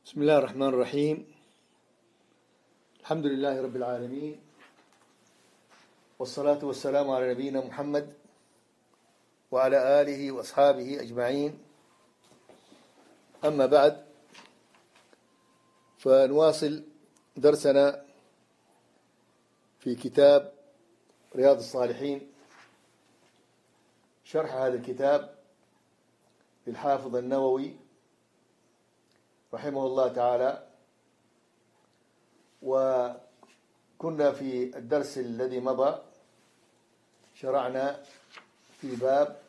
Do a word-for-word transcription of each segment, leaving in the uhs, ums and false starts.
بسم الله الرحمن الرحيم. الحمد لله رب العالمين، والصلاة والسلام على نبينا محمد وعلى آله وأصحابه أجمعين. أما بعد، فنواصل درسنا في كتاب رياض الصالحين، شرح هذا الكتاب للحافظ النووي رحمه الله تعالى. وكنا في الدرس الذي مضى شرعنا في باب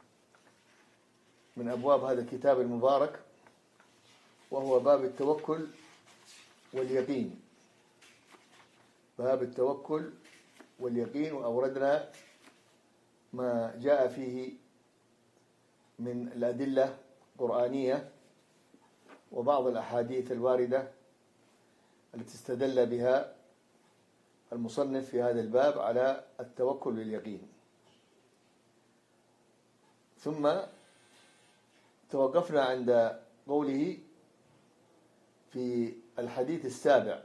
من أبواب هذا الكتاب المبارك، وهو باب التوكل واليقين. باب التوكل واليقين، وأوردنا ما جاء فيه من الأدلة القرآنية وبعض الأحاديث الواردة التي استدل بها المصنف في هذا الباب على التوكل واليقين. ثم توقفنا عند قوله في الحديث السابع،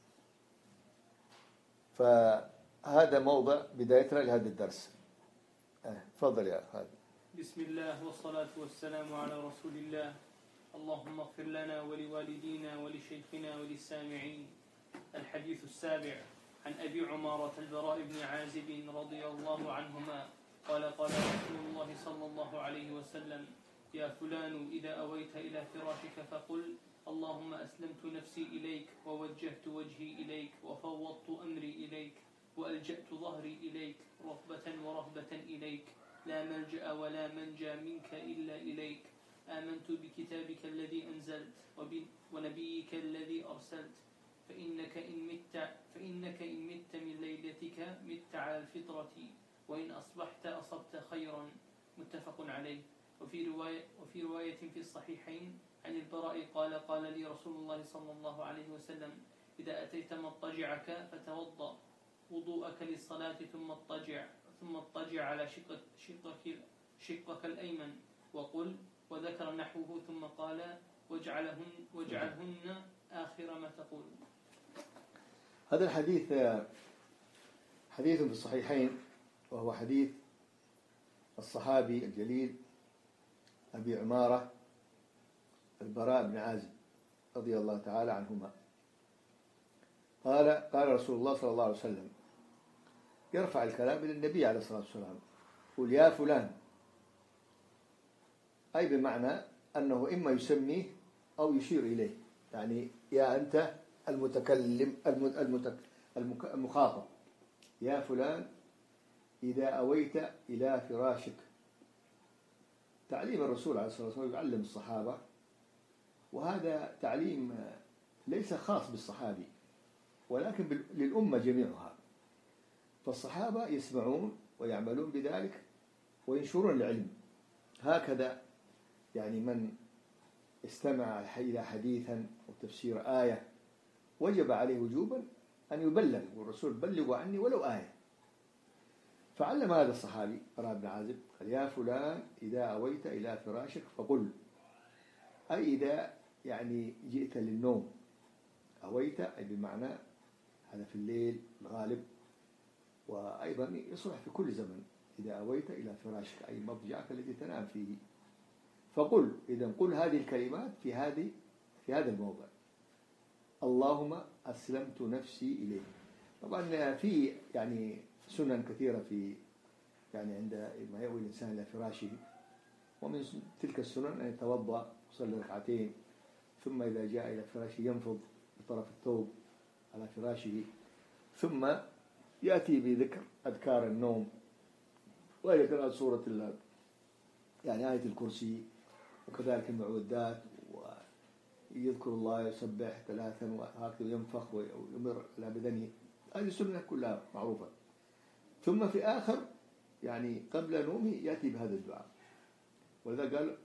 فهذا موضع بدايتنا لهذا الدرس. تفضل يا خالد. بسم الله والصلاة والسلام على رسول الله. اللهم اغفر لنا ولوالدينا ولشيخنا وللسامعين. الحديث السابع عن أبي عمارة البراء بن عازب رضي الله عنهما قال قال رسول الله صلى الله عليه وسلم: يا فلان إذا أويت إلى فراشك فقل: اللهم أسلمت نفسي إليك، ووجهت وجهي إليك، وفوضت أمري إليك، وألجأت ظهري إليك، رغبة ورهبة إليك، لا ملجأ ولا منجى منك إلا إليك. آمنت بكتابك الذي أنزلت ونبيك الذي أرسلت، فإنك إن مت فإنك إن مت من ليلتك مت على الفطرة، وإن أصبحت أصبت خيرا. متفق عليه. وفي رواية وفي رواية في الصحيحين عن البراء قال: قال لي رسول الله صلى الله عليه وسلم: إذا أتيت مضطجعك فتوضأ وضوءك للصلاة ثم اضطجع ثم اضطجع على شقك شقك شقك الأيمن وقل، وذكر نحوه ثم قال: واجعلهن واجعلهن آخر ما تقول. هذا الحديث حديث في الصحيحين، وهو حديث الصحابي الجليل أبي عمارة البراء بن عازب رضي الله تعالى عنهما. قال قال رسول الله صلى الله عليه وسلم، يرفع الكلام إلى النبي عليه الصلاة والسلام، يقول: يا فلان، أي بمعنى أنه إما يسميه أو يشير إليه، يعني يا أنت المتكلم المخاطب، يا فلان إذا أويت إلى فراشك. تعليم الرسول عليه الصلاة والسلام يعلم الصحابة، وهذا تعليم ليس خاص بالصحابي ولكن للأمة جميعها. فالصحابة يسمعون ويعملون بذلك وينشرون العلم. هكذا يعني من استمع إلى حديثا أو تفسير آية وجب عليه وجوبا أن يبلغ، والرسول: بلغوا عني ولو آية. فعلم هذا الصحابي براء بن عازب قال: يا فلان إذا أويت إلى فراشك فقل، أي إذا يعني جئت للنوم. أويت أي بمعنى هذا في الليل الغالب، وأيضا يصلح في كل زمن. إذا أويت إلى فراشك أي مضجعك الذي تنام فيه، فقل، إذا قل هذه الكلمات في هذه في هذا الموضع: اللهم أسلمت نفسي إليك. طبعا في يعني سنن كثيرة في يعني عند ما يأوي الإنسان إلى فراشه، ومن تلك السنن أن يتوضأ ويصلي ركعتين، ثم إذا جاء إلى فراشه ينفض بطرف الثوب على فراشه، ثم يأتي بذكر أذكار النوم، ويقرأ سورة الله يعني آية الكرسي، وكذلك المعوذات، ويذكر الله يسبح ثلاثا، وهكذا ينفخ ويمر على بدنه. هذه السنة كلها معروفة. ثم في آخر يعني قبل نومه يأتي بهذا الدعاء، ولذا قال: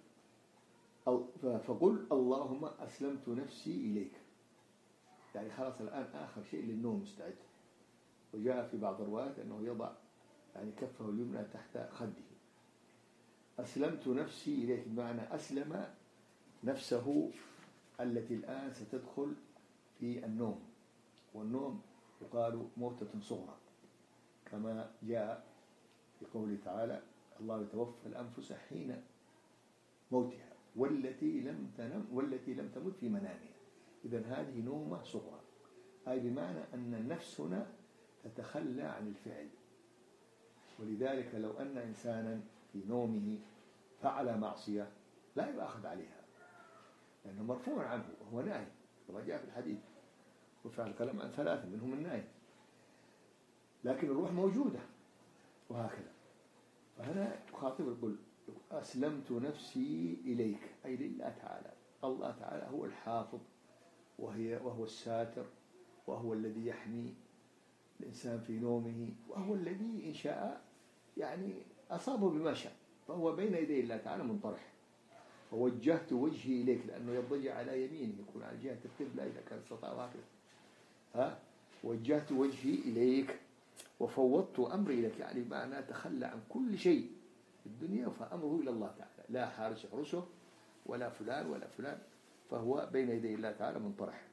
فقل اللهم أسلمت نفسي إليك، يعني خلاص الآن آخر شيء للنوم مستعد. وجاء في بعض الروايات أنه يضع يعني كفه اليمنى تحت خده. أسلمت نفسي إليك بمعنى أسلم نفسه التي الآن ستدخل في النوم، والنوم يقال موتة صغرى كما جاء في قوله تعالى: الله يتوفى الأنفس حين موتها والتي لم تنم والتي لم تمت في منامها. إذن هذه نومة صغرى، أي بمعنى أن النفس هنا تتخلى عن الفعل. ولذلك لو أن إنسانا في نومه فعل معصية لا يؤاخذ عليها لأنه مرفوع عنه وهو نائم كما جاء في الحديث، وفعل الكلام عن ثلاثة منهم النائم، لكن الروح موجودة وهكذا. فهنا خاطب يقول: أسلمت نفسي إليك، أي لله تعالى. الله تعالى هو الحافظ وهي وهو الساتر، وهو الذي يحمي الإنسان في نومه، وهو الذي إن شاء يعني أصابه بما شاء، فهو بين يدي الله تعالى منطرح. ووجهت وجهي إليك، لأنه يضجع على يمينه، يكون على جهة القبلة إذا كان استطاع هكذا. ها وجهت وجهي إليك وفوضت أمري إليك، يعني بمعنى أتخلى عن كل شيء في الدنيا فأمره إلى الله تعالى، لا حارس يحرسه ولا فلان ولا فلان، فهو بين يدي الله تعالى منطرح.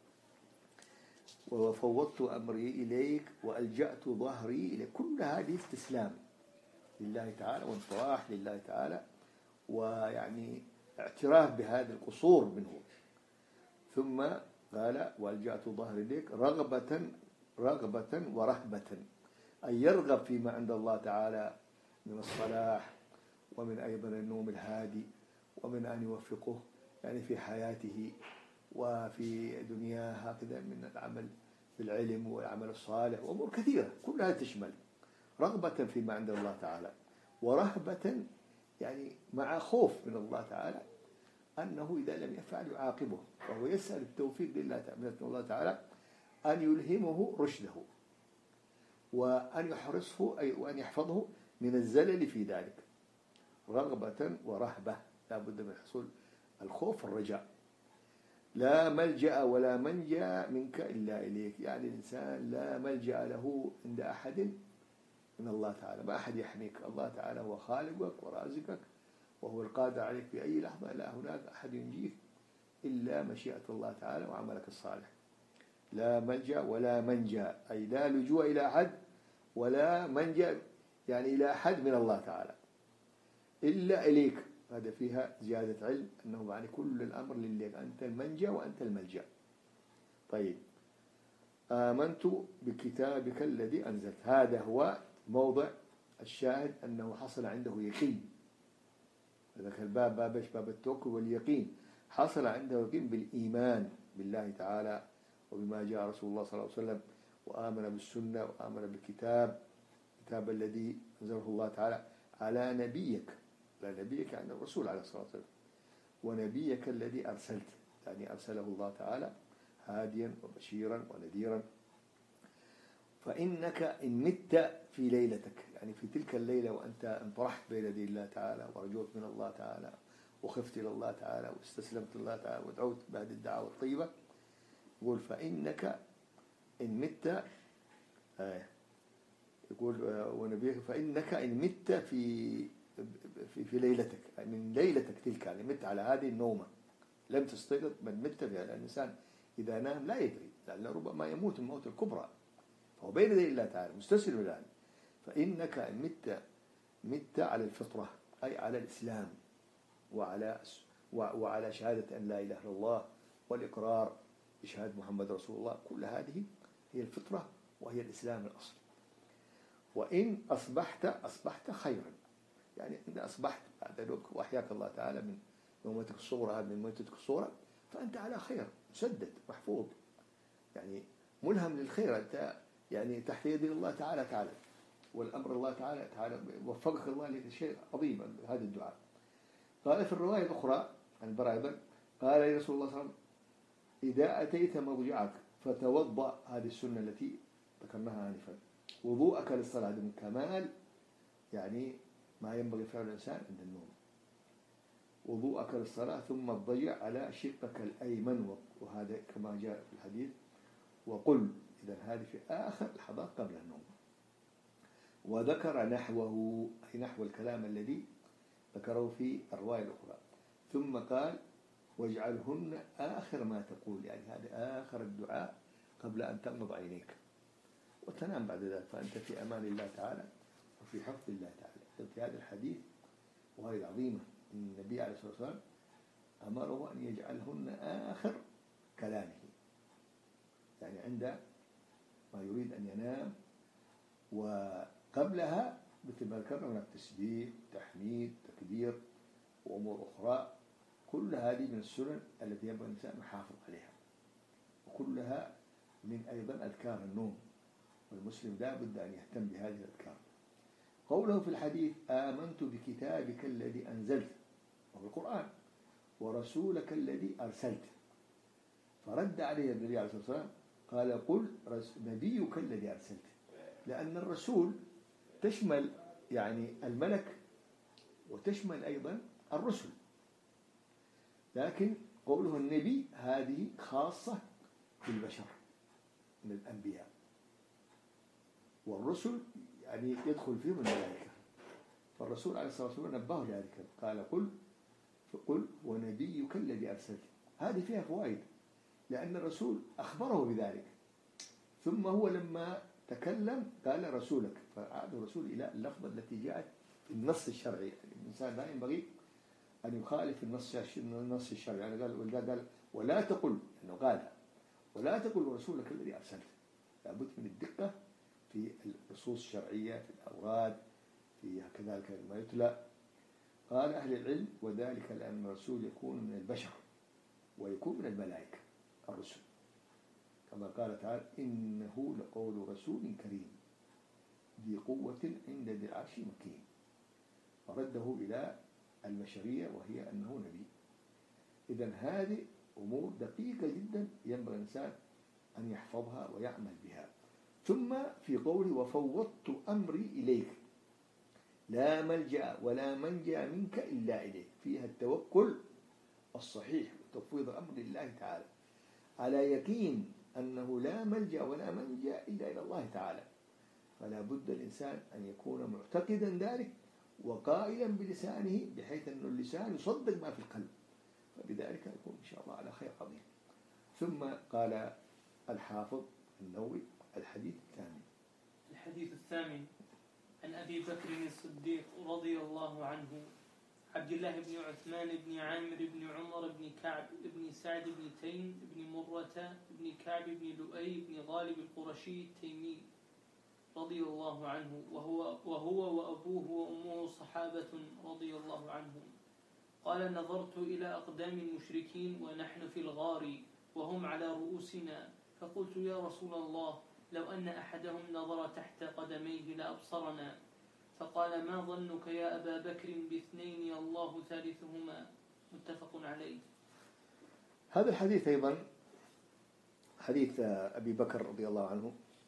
وفوضت أمري إليك وألجأت ظهري إليك، كل هذه استسلام لله تعالى وانطراح لله تعالى، ويعني اعتراف بهذا القصور منه. ثم قال: وألجأت ظهري إليك رغبة رغبة ورهبة، أي يرغب فيما عند الله تعالى من الصلاح، ومن أيضا النوم الهادي، ومن أن يوفقه يعني في حياته وفي دنياه هكذا، من العمل بالعلم والعمل الصالح وأمور كثيرة كلها تشمل رغبة فيما عند الله تعالى، ورهبة يعني مع خوف من الله تعالى أنه إذا لم يفعل يعاقبه، وهو يسأل التوفيق لله تعالى من الله تعالى أن يلهمه رشده، وأن يحرصه أي وأن يحفظه من الزلل في ذلك. رغبة ورهبة، لا بد من حصول الخوف والرجاء. لا ملجأ ولا منجا منك إلا إليك، يعني الإنسان لا ملجأ له عند أحد من الله تعالى، ما أحد يحميك، الله تعالى هو خالقك ورازقك، وهو القادر عليك في أي لحظة، لا هناك أحد ينجيك إلا مشيئة الله تعالى وعملك الصالح. لا ملجأ ولا منجا، أي لا لجوء إلى أحد ولا منجأ يعني إلى أحد من الله تعالى إلا إليك. هذا فيها زيادة علم أنه يعني كل الأمر لله، أنت المنجا وأنت الملجأ. طيب، آمنت بكتابك الذي أنزلت، هذا هو موضع الشاهد أنه حصل عنده يقين. ذاك الباب باب باب التوكل واليقين، حصل عنده يقين بالإيمان بالله تعالى وبما جاء رسول الله صلى الله عليه وسلم، وآمن بالسنة وآمن بالكتاب، الكتاب الذي أنزله الله تعالى على نبيك، لا نبيك يعني الرسول عليه الصلاة والسلام، ونبيك الذي أرسلت، يعني أرسله الله تعالى هاديا وبشيرا ونذيرا. فإنك إن مت في ليلتك، يعني في تلك الليلة وأنت انطرحت بين يدي الله تعالى ورجوت من الله تعالى وخفت إلى الله تعالى واستسلمت لله تعالى ودعوت بهذه الدعوة الطيبة، يقول: فإنك إن مت آه يقول ونبيك فإنك إن مت في في في ليلتك، من ليلتك تلك، يعني مت على هذه النومة لم تستيقظ، من مت فيها. الإنسان إذا نام لا يدري، لأنه ربما يموت الموت الكبرى، فهو بين يدي الله تعالى مستسلم الآن. فإنك إن مت مت على الفطرة، أي على الإسلام وعلى وعلى شهادة أن لا إله إلا الله والإقرار بشهادة محمد رسول الله، كل هذه هي الفطرة وهي الإسلام الأصل. وإن أصبحت أصبحت خيرا، يعني إذا أصبحت بعد ذلك وأحياك الله تعالى من نومتك الصغرى من موتتك الصغرى، فأنت على خير، مسدد محفوظ، يعني ملهم للخير، أنت يعني تحت يد الله تعالى تعالى والأمر الله تعالى تعالى وفقك الله لشيء عظيم. هذا الدعاء قال في الرواية الأخرى عن براء قال لي رسول الله صلى الله عليه وسلم: إذا أتيت مضجعك فتوضأ، هذه السنة التي ذكرناها آنفا، وضوءك للصلاة من كمال يعني ما ينبغي فعل الإنسان عند النوم، وضوءك للصلاة، ثم اضطجع على شقك الأيمن، وهذا كما جاء في الحديث، وقل، إذا هذه في آخر لحظات قبل النوم. وذكر نحوه، أي نحو الكلام الذي ذكره في الرواية الأخرى. ثم قال: واجعلهن آخر ما تقول، يعني هذا آخر الدعاء قبل أن تغمض عينيك وتنام بعد ذلك، فأنت في أمان الله تعالى وفي حفظ الله تعالى. في هذا الحديث وهي عظيمة إن النبي عليه الصلاة والسلام أمره أن يجعلهن آخر كلامه، يعني عند ما يريد أن ينام، وقبلها مثل ما ذكرنا من التسبيح، تحميد، تكبير وأمور أخرى، كل هذه من السنن التي ينبغي الإنسان يحافظ عليها، وكلها من أيضا أذكار النوم، والمسلم لا بد أن يهتم بهذه الأذكار. قوله في الحديث آمنت بكتابك الذي أنزلت، وهو القرآن، ورسولك الذي أرسلت، فرد عليه النبي عليه الصلاة والسلام قال قل نبيك الذي أرسلت، لأن الرسول تشمل يعني الملك وتشمل أيضا الرسل، لكن قوله النبي هذه خاصة بالبشر من الأنبياء، والرسل يعني يدخل فيهم الملائكة، فالرسول عليه الصلاة والسلام نبه لذلك قال قل فقل ونبيك الذي أرسلت. هذه فيها فوائد، لأن الرسول أخبره بذلك، ثم هو لما تكلم قال رسولك، فعاد الرسول إلى اللفظة التي جاءت في النص الشرعي. يعني الإنسان لا ينبغي أن يخالف النص النص الشرعي، يعني قال قال ولا تقل، أنه قال ولا تقل رسولك الذي أرسلت. لابد من الدقة في النصوص الشرعية، في الأوراد، في كذلك ما يتلى. قال أهل العلم وذلك لأن الرسول يكون من البشر ويكون من الملائكة الرسل، كما قال تعالى إنه لقول رسول كريم ذي قوة عند ذي العرش مكين، فرده إلى البشرية وهي أنه نبي. إذن هذه أمور دقيقة جدا ينبغي الإنسان أن يحفظها ويعمل بها. ثم في قوله وفوضت أمري إليك لا ملجأ ولا منجأ منك إلا إليك، فيها التوكل الصحيح وتفويض أمر الله تعالى على يقين أنه لا ملجأ ولا منجأ إلا إلى الله تعالى، فلا بد الإنسان أن يكون معتقدا ذلك وقائلا بلسانه، بحيث أن اللسان يصدق ما في القلب، فبذلك يكون إن شاء الله على خير عظيم. ثم قال الحافظ النووي الحديث الثامن. الحديث الثامن عن أبي بكر الصديق رضي الله عنه عبد الله بن عثمان بن عامر بن عمر بن كعب بن سعد بن تيم بن مرة بن كعب بن لؤي بن غالب القرشي التيمي رضي الله عنه، وهو, وهو وأبوه وأمه صحابة رضي الله عنهم. قال نظرت إلى أقدام المشركين ونحن في الغار وهم على رؤوسنا، فقلت يا رسول الله لو أن أحدهم نظر تحت قدميه لأبصرنا، فقال ما ظنك يا أبا بكر باثنين الله ثالثهما، متفق عليه. هذا الحديث أيضا حديث أبي بكر رضي الله عنه،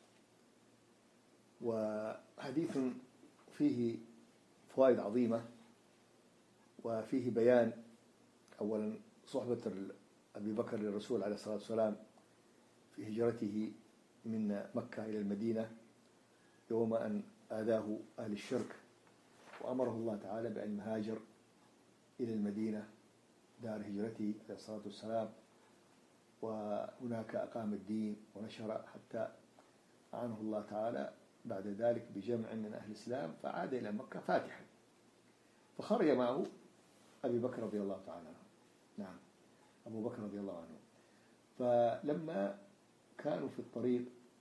وحديث فيه فوائد عظيمة، وفيه بيان أولا صحبة أبي بكر للرسول عليه الصلاة والسلام في هجرته من مكة إلى المدينة يوم أن آذاه أهل الشرك، وأمره الله تعالى بأن يهاجر إلى المدينة دار هجرته عليه الصلاة والسلام، وهناك أقام الدين ونشر حتى أعانه الله تعالى بعد ذلك بجمع من أهل الإسلام، فعاد إلى مكة فاتحا، فخرج معه أبي بكر رضي الله تعالى عنه. نعم أبو بكر رضي الله عنه. فلما كانوا في الطريق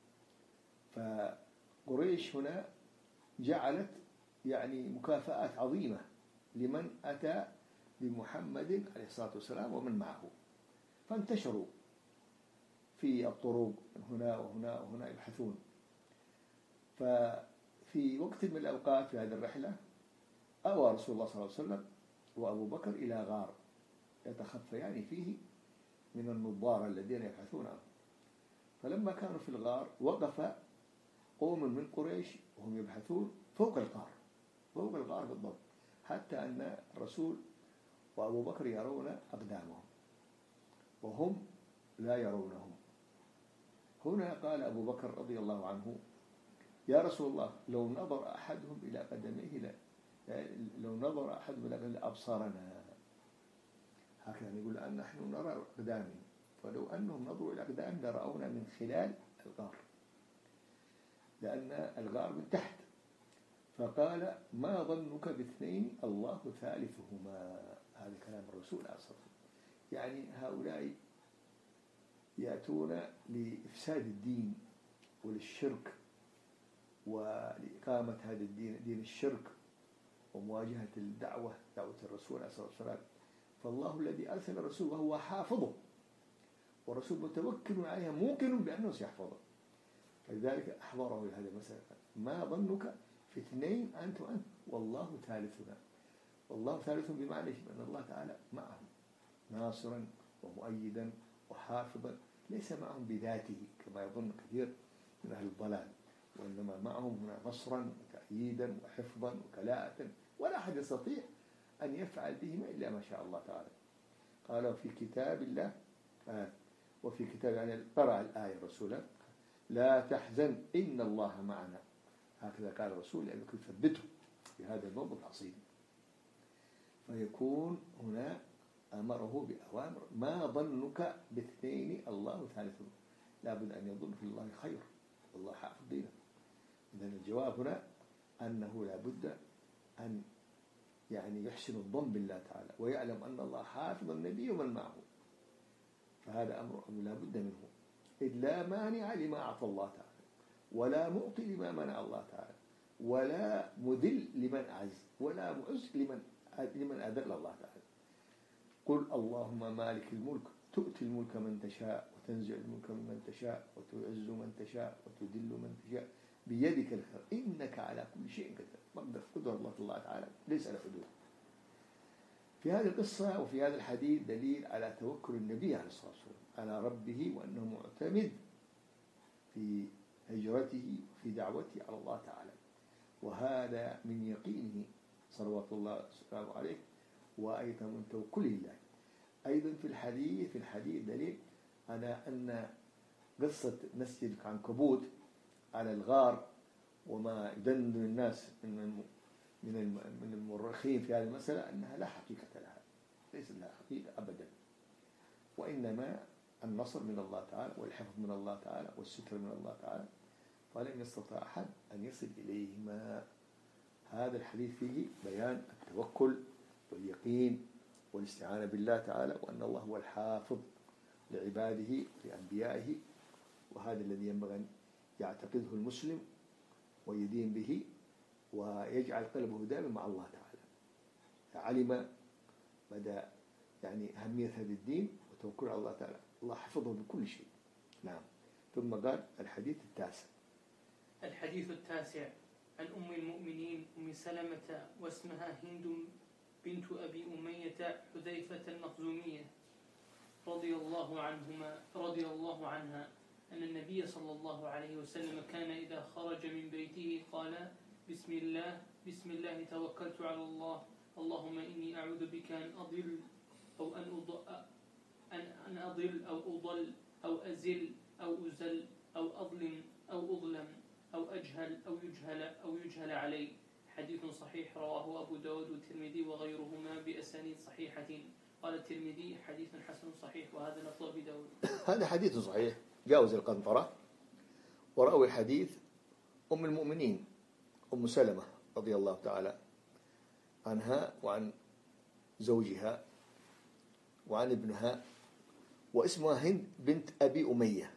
فقريش هنا جعلت يعني مكافآت عظيمة لمن أتى بمحمد عليه الصلاة والسلام ومن معه، فانتشروا في الطرق هنا وهنا وهنا يبحثون. ففي وقت من الأوقات في هذه الرحلة أوى رسول الله صلى الله عليه وسلم وأبو بكر إلى غار يتخفيان فيه من النظار الذين يبحثون عنه. فلما كانوا في الغار وقف قوم من قريش وهم يبحثون فوق الغار، فوق الغار بالضبط، حتى أن الرسول وأبو بكر يرون أقدامهم وهم لا يرونهم. هنا قال أبو بكر رضي الله عنه يا رسول الله لو نظر أحدهم إلى قدميه لا لو نظر أحدهم إلى قدميه لأبصرنا. هكذا يقول أن نحن نرى أقدامهم، فلو أنهم نظروا إلى أقدام لرأونا من خلال الغار، لأن الغار من تحت. فقال ما ظنك باثنين الله ثالثهما. هذا كلام الرسول عليه الصلاة والسلام. يعني هؤلاء يأتون لإفساد الدين وللشرك ولإقامة هذا الدين، دين الشرك، ومواجهة الدعوة دعوة الرسول عليه الصلاة والسلام. فالله الذي أرسل الرسول وهو حافظه، والرسول متوكل عليها موقن بأنه سيحفظه، فلذلك أحضره لهذه المسألة. ما ظنك في اثنين أنت وأنت والله ثالثنا. والله ثالث بمعنى أن الله تعالى معهم ناصرا ومؤيدا وحافظا، ليس معهم بذاته كما يظن كثير من أهل الضلال، وإنما معهم هنا نصرا وتأييدا وحفظا وكلاءة، ولا أحد يستطيع أن يفعل بهما إلا ما شاء الله تعالى. قال في كتاب الله آه وفي كتاب، يعني قرأ الآية رسولا لا تحزن إن الله معنا. هكذا قال الرسول لأنه يثبته في هذا الموضوع العظيم. فيكون هنا أمره بأوامر. ما ظنك باثنين الله ثالثهم، لابد أن يظن في الله خير، والله حافظ دينه. إذن الجواب هنا أنه لابد أن يعني يحسن الظن بالله تعالى، ويعلم أن الله حافظ النبي ومن معه. فهذا أمر لابد منه، إذ لا مانع لما أعطى الله تعالى، ولا معطي لما منع الله تعالى، ولا مذل لمن أعز، ولا معز لمن لمن أذل الله تعالى. قل اللهم مالك الملك تؤتي الملك من تشاء وتنزع الملك ممن تشاء وتعز من تشاء وتذل من تشاء بيدك الخير إنك على كل شيء قدير. مقدر قدر الله تعالى ليس له حدود. في هذه القصة وفي هذا الحديث دليل على توكل النبي عليه الصلاة والسلام على ربه، وأنه معتمد في هجرته وفي دعوته على الله تعالى، وهذا من يقينه صلوات الله وسلامه عليه، وأيضا من توكله الله. أيضا في الحديث في الحديث دليل على أن قصة مسجد العنكبوت على الغار وما يدندن الناس من من المؤرخين في هذه المسألة أنها لا حقيقة لها، ليس لها حقيقة أبدا، وإنما النصر من الله تعالى والحفظ من الله تعالى والستر من الله تعالى، فلم يستطع أحد أن يصل إليهما. هذا الحديث فيه بيان التوكل واليقين والاستعانة بالله تعالى، وأن الله هو الحافظ لعباده لأنبيائه، وهذا الذي ينبغي أن يعتقده المسلم ويدين به ويجعل قلبه دائما مع الله تعالى. علم مدى يعني أهمية هذا الدين وتوكل على الله تعالى، الله حفظه بكل شيء. نعم. ثم قال الحديث التاسع. الحديث التاسع عن أم المؤمنين أم سلمة واسمها هند بنت أبي أمية حذيفة المخزومية رضي الله عنهما رضي الله عنها أن النبي صلى الله عليه وسلم كان إذا خرج من بيته قال بسم الله بسم الله توكلت على الله اللهم إني أعوذ بك أن أضل أو أن أضل أن أن أضل أو أضل أو أزل أو أزل أو أظلم أو أظلم أو أجهل أو يجهل أو يجهل علي. حديث صحيح رواه أبو داود والترمذي وغيرهما بأسانيد صحيحة. قال الترمذي حديث حسن صحيح، وهذا لفظ أبي داود. هذا حديث صحيح جاوز القنطرة. وروى الحديث أم المؤمنين أم سلمة رضي الله تعالى عنها وعن زوجها وعن ابنها، واسمها هند بنت أبي أمية.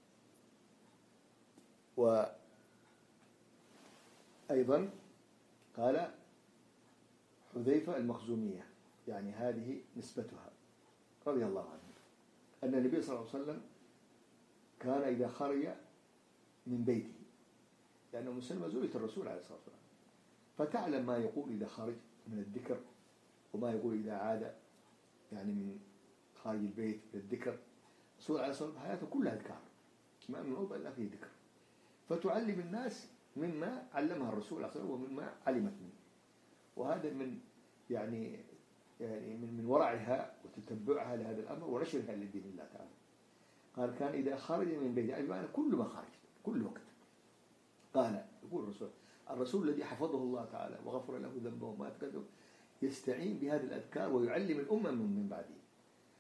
وأيضا قال حذيفة المخزومية، يعني هذه نسبتها رضي الله عنه، أن النبي صلى الله عليه وسلم كان إذا خرج من بيته، لأنه مسلمة زوجة الرسول عليه الصلاة والسلام، فتعلم ما يقول إذا خرج من الذكر وما يقول إذا عاد يعني من خارج البيت للذكر. الرسول عليه الصلاة والسلام حياته كلها أذكار، ما من موضع إلا فيه ذكر، فتعلم الناس مما علمها الرسول عليه الصلاة والسلام ومما علمت منه. وهذا من يعني يعني من من ورعها وتتبعها لهذا الأمر ونشرها لدين الله تعالى. قال كان إذا خرج من بيته، يعني بمعنى كل ما خرج كل وقت. قال يقول الرسول الرسول الذي حفظه الله تعالى وغفر له ذنبه وما تقدم يستعين بهذه الأذكار ويعلم الأمة من من بعده.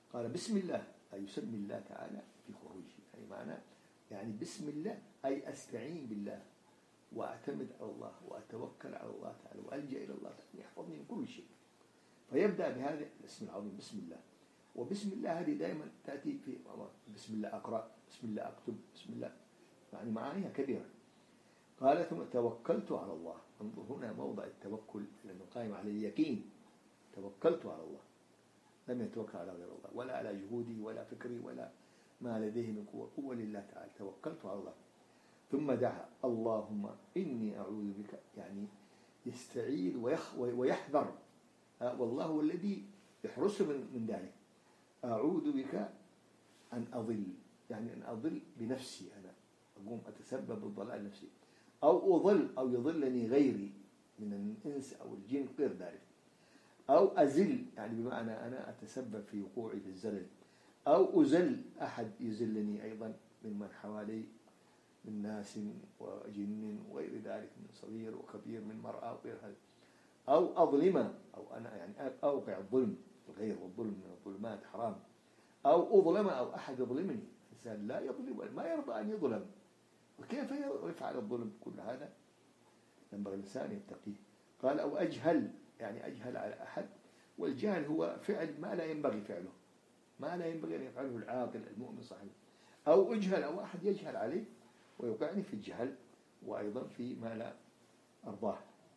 قال بسم الله أي يسمي الله تعالى في خروجه، يعني معنى يعني بسم الله أي أستعين بالله وأعتمد على الله وأتوكل على الله تعالى وألجأ إلى الله تعالى يحفظني من كل شيء. فيبدأ بهذا الاسم العظيم بسم الله. وبسم الله هذه دائما تأتي في بسم الله أقرأ، بسم الله أكتب، بسم الله، يعني معانيها كبيرة. قال ثم توكلت على الله. انظر هنا موضع التوكل لأنه قائم على اليقين. توكلت على الله، لم يتوكل على غير الله ولا على جهودي ولا فكري ولا ما لديه من قوة، قوة لله تعالى. توكلت على الله. ثم دعا اللهم إني أعوذ بك، يعني يستعيذ ويحذر، والله هو الذي يحرسه من ذلك. أعوذ بك أن أضل، يعني أن أضل بنفسي، أنا أقوم أتسبب بالضلال نفسي، أو أضل أو يضلني غيري من الإنس أو الجن غير ذلك، أو أزل يعني بمعنى أنا أتسبب في وقوعي في الزلل، أو أزل أحد يزلني أيضا ممن حوالي من ناس وجن وغير ذلك، من صغير وكبير، من مرأة وغير هذا، أو أظلم، أو أنا يعني أوقع الظلم الغير، والظلم من الظلمات حرام، أو أظلم أو أحد يظلمني. الإنسان لا يظلم، ما يرضى أن يظلم، وكيف يفعل الظلم؟ كل هذا ينبغي الإنسان يتقيه. قال أو أجهل، يعني أجهل على أحد، والجهل هو فعل ما لا ينبغي فعله، ما لا ينبغي أن يفعله العاقل المؤمن صحيح. أو أجهل، أو أحد يجهل عليه ويوقعني في الجهل وأيضا في ما لا أرضاه.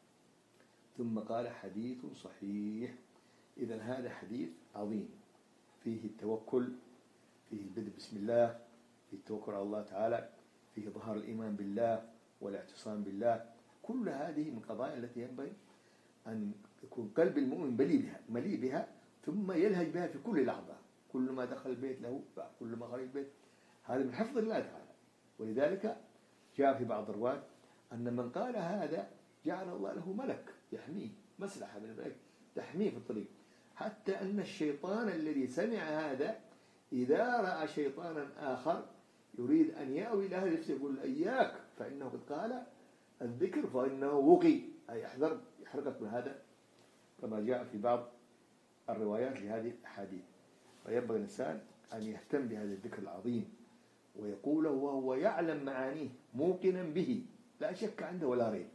ثم قال حديث صحيح. إذن هذا حديث عظيم فيه التوكل، فيه البدء بسم الله، فيه التوكل على الله تعالى، فيه ظهر الإيمان بالله والاعتصام بالله. كل هذه من القضايا التي ينبغي أن يكون قلب المؤمن مليء بها مليء بها ثم يلهج بها في كل لحظة. كل ما دخل البيت له، كل ما خرج البيت، هذا من حفظ الله تعالى. ولذلك جاء في بعض الروايات أن من قال هذا جعل الله له ملك يحميه، مسلحة من الملك تحميه في الطريق، حتى أن الشيطان الذي سمع هذا إذا رأى شيطانا آخر يريد أن يأوي إلى هذا يقول إياك، فإنه قد قال الذكر فإنه وقي، أي احذر يحرقك من هذا، كما جاء في بعض الروايات لهذه الأحاديث. وينبغي الإنسان أن يهتم بهذا الذكر العظيم ويقوله وهو يعلم معانيه موقنا به، لا شك عنده ولا ريب.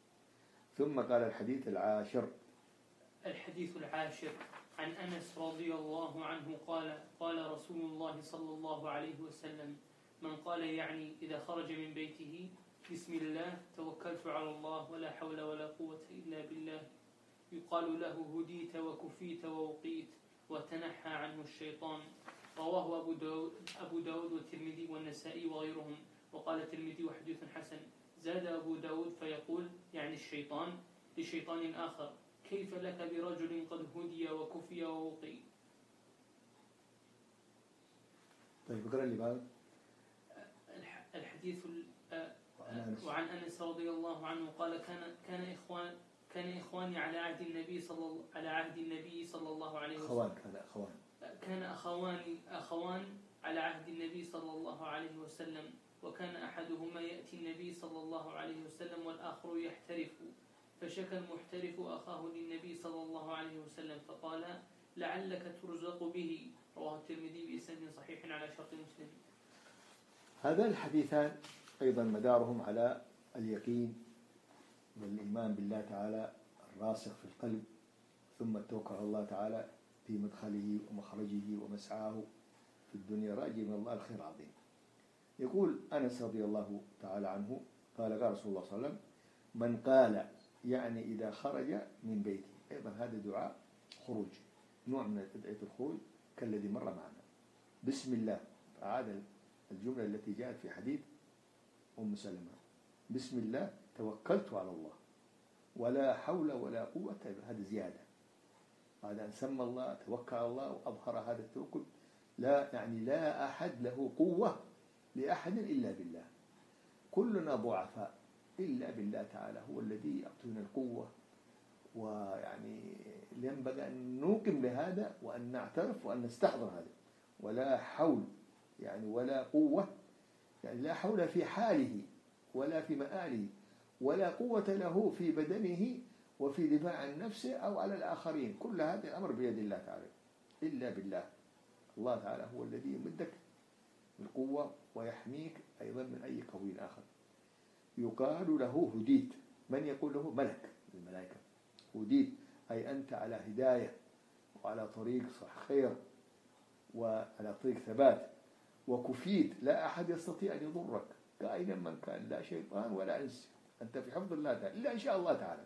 ثم قال الحديث العاشر. الحديث العاشر عن أنس رضي الله عنه قال قال رسول الله صلى الله عليه وسلم من قال يعني إذا خرج من بيته بسم الله توكلت على الله ولا حول ولا قوة إلا بالله يقال له هديت وكفيت ووقيت وتنحى عنه الشيطان. رواه أبو داود, أبو داود والترمذي والنسائي وغيرهم. وقال الترمذي وحديث حسن. زاد أبو داود فيقول يعني الشيطان لشيطان آخر كيف لك برجل قد هدي وكفي ووقي. طيب اقرأ لي بعد. الحديث وعن أنس رضي الله عنه قال كان كان إخوان كان إخواني على عهد النبي صلى على عهد النبي صلى الله عليه وسلم. أخوان كان أخوان كان أخوان أخوان على عهد النبي صلى الله عليه وسلم، وكان أحدهما يأتي النبي صلى الله عليه وسلم والآخر يحترف، فشكى المحترف أخاه للنبي صلى الله عليه وسلم فقال لعلك ترزق به. رواه الترمذي بإسناد صحيح على شرط مسلم. هذا الحديثان أيضا مدارهم على اليقين والإيمان بالله تعالى الراسخ في القلب، ثم التوكل على الله تعالى في مدخله ومخرجه ومسعاه في الدنيا راجي من الله الخير العظيم. يقول أنس رضي الله تعالى عنه قال قال رسول الله صلى الله عليه وسلم من قال يعني إذا خرج من بيته. أيضا هذا دعاء خروج، نوع من أدعية الخروج كالذي مر معنا. بسم الله، فعاد الجملة التي جاءت في حديث أم سلمة بسم الله توكلت على الله ولا حول ولا قوة، هذا زيادة بعد أن سمى الله توكل على الله وأظهر هذا التوكل. لا يعني لا أحد له قوة لأحد إلا بالله، كلنا ضعفاء إلا بالله تعالى هو الذي يعطينا القوة. ويعني ينبغي أن نوقن بهذا وأن نعترف وأن نستحضر هذا. ولا حول يعني ولا قوة، يعني لا حول في حاله ولا في مآله، ولا قوة له في بدنه وفي دفاع عن نفسه أو على الآخرين، كل هذا الأمر بيد الله تعالى إلا بالله. الله تعالى هو الذي يمدك بالقوة ويحميك أيضا من أي قوي آخر. يقال له هديت. من يقول له؟ ملك من الملائكة. هديت أي أنت على هداية وعلى طريق صح خير وعلى طريق ثبات. وكفيت لا أحد يستطيع أن يضرك كائنا من كان، لا شيطان ولا إنس، أنت في حفظ الله تعالى إلا إن شاء الله تعالى.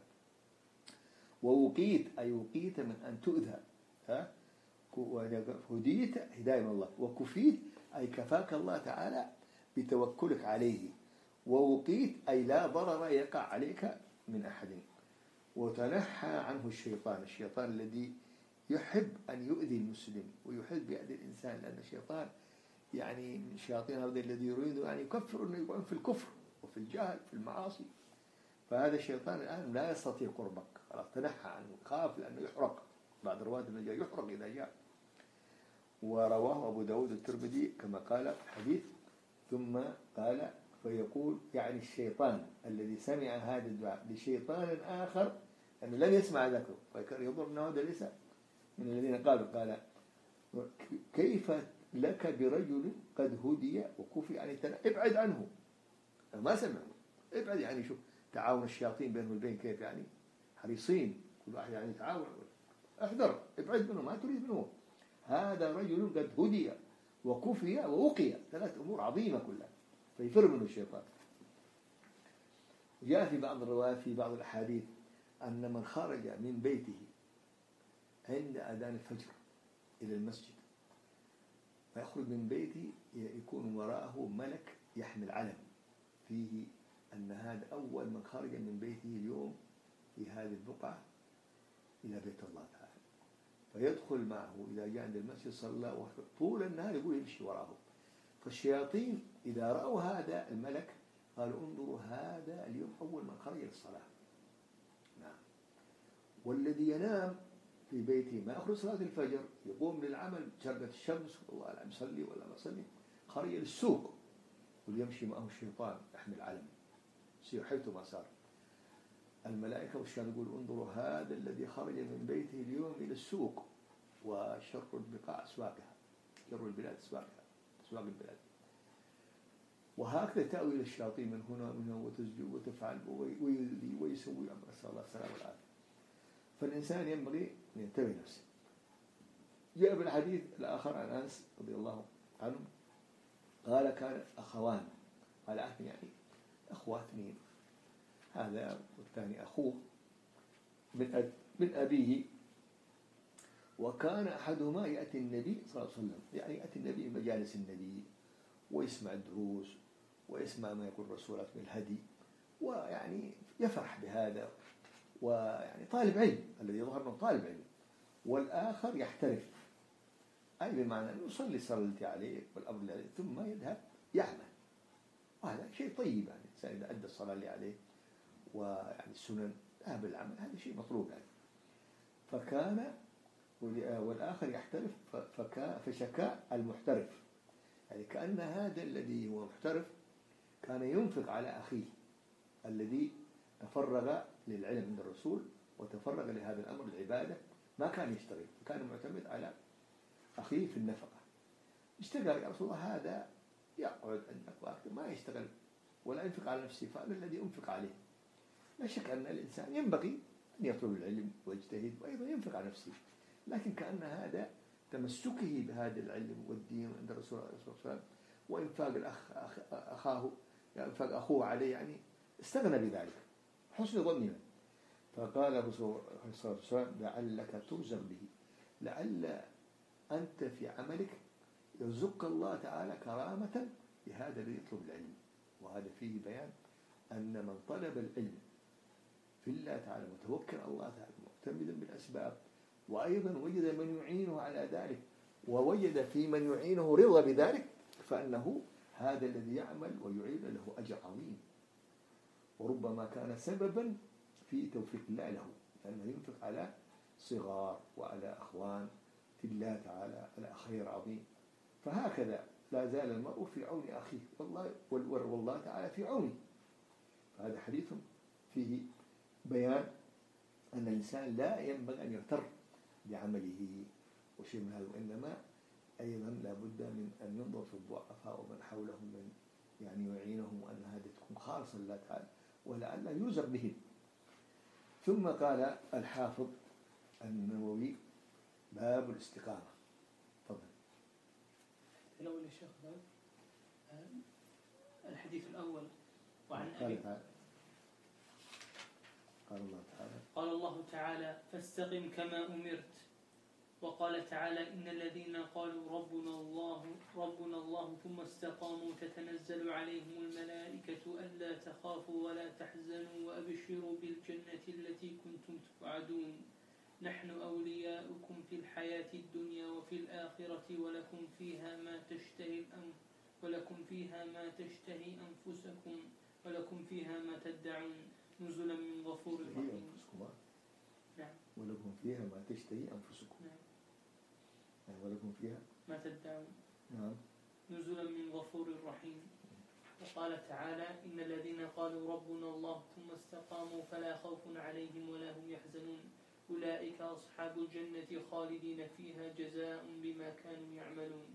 ووقيت أي وقيت من أن تؤذى. ها؟ هديت هداية من الله، وكفيت أي كفاك الله تعالى بتوكلك عليه. ووقيت أي لا ضرر يقع عليك من أحد. وتنحى عنه الشيطان، الشيطان الذي يحب أن يؤذي المسلم ويحب يؤذي الإنسان، لأن الشيطان يعني من الشياطين هذا الذي يريد أن يكفر أنه يكون في الكفر وفي الجهل في المعاصي. فهذا الشيطان الآن لا يستطيع قربك، خلاص تنحى عنه، خاف لأنه يحرق. بعد رواية أنه يحرق إذا جاء. ورواه أبو داود الترمذي كما قال الحديث. ثم قال فيقول يعني الشيطان الذي سمع هذا الدعاء لشيطان آخر أنه لم يسمع ذكره، فيظن أنه هذا ليس من الذين قالوا. قال كيف لك برجل قد هدي وكفي يعني ابعد عنه، ما سمعوا، ابعد. يعني شوف تعاون الشياطين بينهم البين كيف، يعني حريصين كل واحد يعني يتعاون. احذر، ابعد منه، ما تريد منه. هذا رجل قد هدي وكفي ووقي، ثلاث أمور عظيمة كلها، فيفر منه الشيطان. جاء في بعض الروايات في بعض الأحاديث أن من خرج من بيته عند أذان الفجر إلى المسجد فيخرج من بيته يكون وراءه ملك يحمل علم فيه أن هذا أول من خرج من بيته اليوم في هذه البقعة إلى بيت الله تعالى، فيدخل معه إذا جاء عند المسجد صلى طول النهار يقول يمشي وراءه. فالشياطين إذا رأوا هذا الملك قالوا انظروا هذا اليوم أول من خرج للصلاة. نعم. والذي ينام في بيته ما يخرج صلاة الفجر يقوم للعمل شرقت الشمس والله لا يصلي ولا ما يصلي، خرج للسوق وليمشي معه الشيطان يحمل علم يصير حيث ما صار. الملائكة والشيطان يقول انظروا هذا الذي خرج من بيته اليوم إلى السوق، وشر البقاع أسواقها، شر البلاد أسواقها، أسواق البلاد. وهكذا تأويل الشياطين من هنا ومن هنا وتسجد وتفعل ويؤذي ويسوي، نسأل الله السلامة والعافية. فالإنسان ينبغي أن ينتبه نفسه. جاء بالحديث الآخر عن أنس رضي الله عنه قال كان أخوان، قال أخي يعني أخوة اثنين، هذا والثاني أخوه من من أبيه، وكان أحدهما يأتي النبي صلى الله عليه وسلم، يعني يأتي النبي مجالس النبي ويسمع الدروس ويسمع ما يقول الرسول من الهدي، ويعني يفرح بهذا، ويعني طالب علم الذي يظهر أنه طالب علم. والآخر يحترف أي بمعنى أنه يصلي الصلاة التي عليه والأمر اللي عليه ثم يذهب يعمل، وهذا شيء طيب. يعني الإنسان إذا أدى الصلاة اللي عليه ويعني السنن ذهب العمل، هذا شيء مطلوب يعني. فكان والآخر يحترف فشكى المحترف، يعني كأن هذا الذي هو محترف كان ينفق على أخيه الذي تفرغ للعلم عند الرسول وتفرغ لهذا الأمر العبادة، ما كان يشتغل، كان معتمد على أخيه في النفقة. اشتغل يا رسول الله هذا يقعد عندك ما يشتغل ولا ينفق على نفسه، فأنا الذي أنفق عليه. لا شك أن الإنسان ينبغي أن يطلب العلم ويجتهد وأيضا ينفق على نفسه، لكن كأن هذا تمسكه بهذا العلم والدين عند الرسول صلى الله عليه وسلم وإنفاق الأخ أخاه يعني إنفاق أخوه عليه، يعني استغنى بذلك حسن ظننا. فقال الرسول صلى الله عليه وسلم لعلك ترزق به، لعل أنت في عملك يرزق الله تعالى كرامة لهذا الذي يطلب العلم. وهذا فيه بيان أن من طلب العلم في الله تعالى متوكل على الله تعالى معتمدا بالأسباب، وأيضا وجد من يعينه على ذلك ووجد في من يعينه رضا بذلك، فأنه هذا الذي يعمل ويعين له أجر عظيم، وربما كان سببا في توفيق الله له، لأنه ينفق على صغار وعلى أخوان في الله تعالى على خير عظيم. فهكذا لا زال المرء في عون أخيه والله والله تعالى في عونه. فهذا حديث فيه بيان أن الإنسان لا ينبغي أن يغتر بعمله وشيء من هذا، وإنما أيضا لابد من أن ينظر في الضعفاء ومن حولهم من يعني يعينهم، وأن هذه تكون خالصة لله تعالى ولعل يوزر بهم. ثم قال الحافظ النووي باب الاستقامة. تفضل. الأول يا شيخ الحديث الأول وعن قال أبي تعالى قال الله تعالى قال الله تعالى فاستقم كما أمرت. وقال تعالى إن الذين قالوا ربنا الله ربنا الله ثم استقاموا تتنزل عليهم الملائكة ألا تخافوا ولا تحزنوا وأبشروا بالجنة التي كنتم توعدون نحن أولياؤكم في الحياة الدنيا وفي الآخرة ولكم فيها ما تشتهي الأنفس ولكم فيها ما تشتهي أنفسكم ولكم فيها ما تدعون نزلا من غفور رحيم. نعم. ولكم فيها ما تشتهي أنفسكم. نعم. يعني ولكم فيها ما تدعون. نعم. نزلا من غفور رحيم. وقال تعالى إن الذين قالوا ربنا الله ثم استقاموا فلا خوف عليهم ولا هم يحزنون أولئك أصحاب الجنة خالدين فيها جزاء بما كانوا يعملون.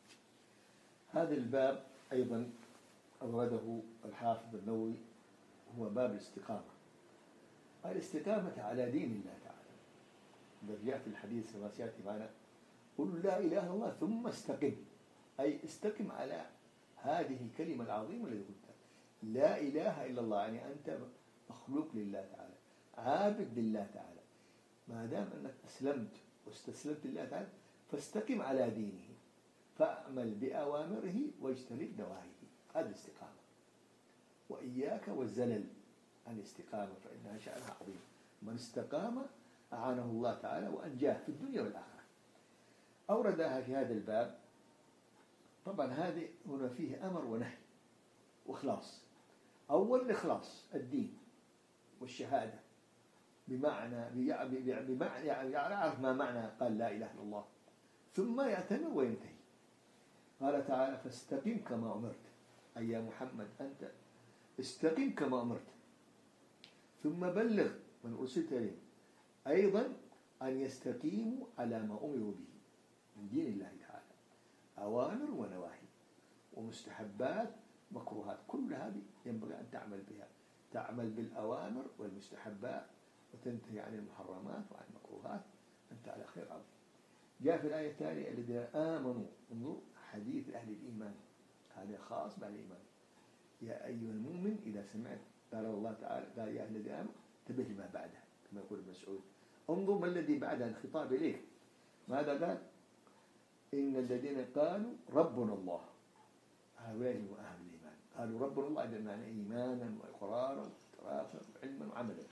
هذا الباب أيضا أورده الحافظ النووي، هو باب الاستقامة. الاستقامة على دين الله تعالى. إذا جاء في الحديث كما سيأتي معنا قل لا إله إلا الله ثم استقم، أي استقم على هذه الكلمة العظيمة التي قلتها لا إله إلا الله، يعني أنت مخلوق لله تعالى، عابد لله تعالى. ما دام أنك أسلمت واستسلمت لله تعالى فاستقم على دينه، فأعمل بأوامره واجتنب نواهيه. هذه الاستقامة. وإياك والزلل عن الاستقامة فإنها شأنها عظيم. من استقام أعانه الله تعالى وأنجاه في الدنيا والآخرة. أوردها في هذا الباب. طبعا هذه هنا فيه أمر ونهي وإخلاص. أول الإخلاص الدين والشهادة بمعنى بمعنى يعرف ما معنى قال لا إله إلا الله، ثم يأتمر وينتهي. قال تعالى فاستقم كما أمرت، أي يا محمد أنت استقم كما أمرت، ثم بلغ من أرسلت إليه أيضا أن يستقيموا على ما أمروا به من دين الله تعالى، أوامر ونواهي ومستحبات مكروهات، كل هذه ينبغي أن تعمل بها، تعمل بالأوامر والمستحبات وتنتهي عن المحرمات وعن المكروهات، أنت على خير عظيم. جاء في الآية الثانية الذين آمنوا، انظر حديث أهل الإيمان، هذا خاص بأهل الإيمان. يا أيها المؤمن إذا سمعت قال الله تعالى قال يا أهل الذين آمنوا انتبه لما بعده، كما يقول ابن مسعود انظر ما الذي بعدها الخطاب إليك. ماذا قال؟ إن الذين قالوا ربنا الله، هؤلاء هم أهل الإيمان. قالوا ربنا الله بمعنى إيمانا وإقرارا واعترافا وعلما وعملا.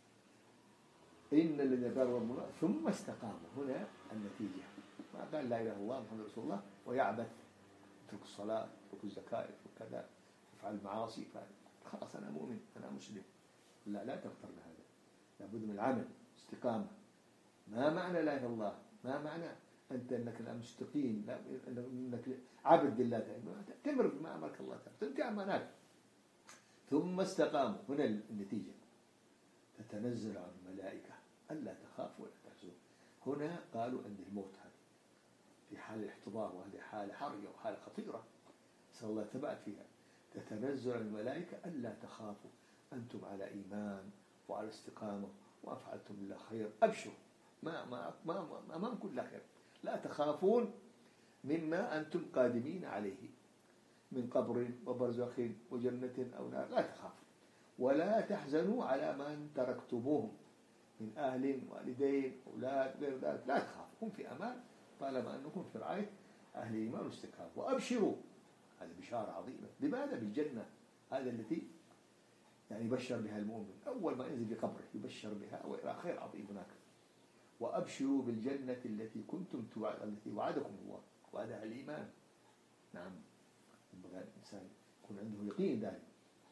إن الذين قالوا ربنا الله ثم استقاموا، هنا النتيجة. ما قال لا إله إلا الله محمد رسول الله ويعبث يترك الصلاة يترك الزكاة يترك كذا يفعل المعاصي خلاص أنا مؤمن أنا مسلم. لا لا تغتر بهذا، لابد من العمل استقامة. ما معنى لا إله إلا الله؟ ما معنى أنت أنك مستقيم، لا أنك عبد لله تعالى، تمر بما أمرك الله تعالى، تنتهي عن مناك. ثم استقاموا، هنا النتيجة تتنزل عن الملائكة ألا تخافوا ولا تحزنوا. هنا قالوا عند الموت هذه في حال الاحتضار، وهذه حالة حرجة وحالة خطيرة نسأل الله ثبات فيها. تتنزل عن الملائكة ألا تخافوا أنتم على إيمان وعلى استقامة وأفعلتم لله خير أبشروا، ما ما ما أمامكم إلا خير، لا تخافون مما أنتم قادمين عليه من قبر وبرزخ وجنة أو نار، لا تخافوا ولا تحزنوا على من تركتموهم من أهل والدين أولاد غير ذلك، لا تخافوا، هم في أمان طالما أنكم في رعاية أهل الإيمان والاستقامة. وأبشروا، هذه بشارة عظيمة بماذا؟ بالجنة، هذا التي يعني يبشر بها المؤمن أول ما ينزل بقبره، يبشر بها وإلى خير عظيم هناك. وأبشروا بالجنة التي كنتم توعد، التي وعدكم الله، وعدها الإيمان. نعم، ينبغي الإنسان يكون عنده يقين ذلك.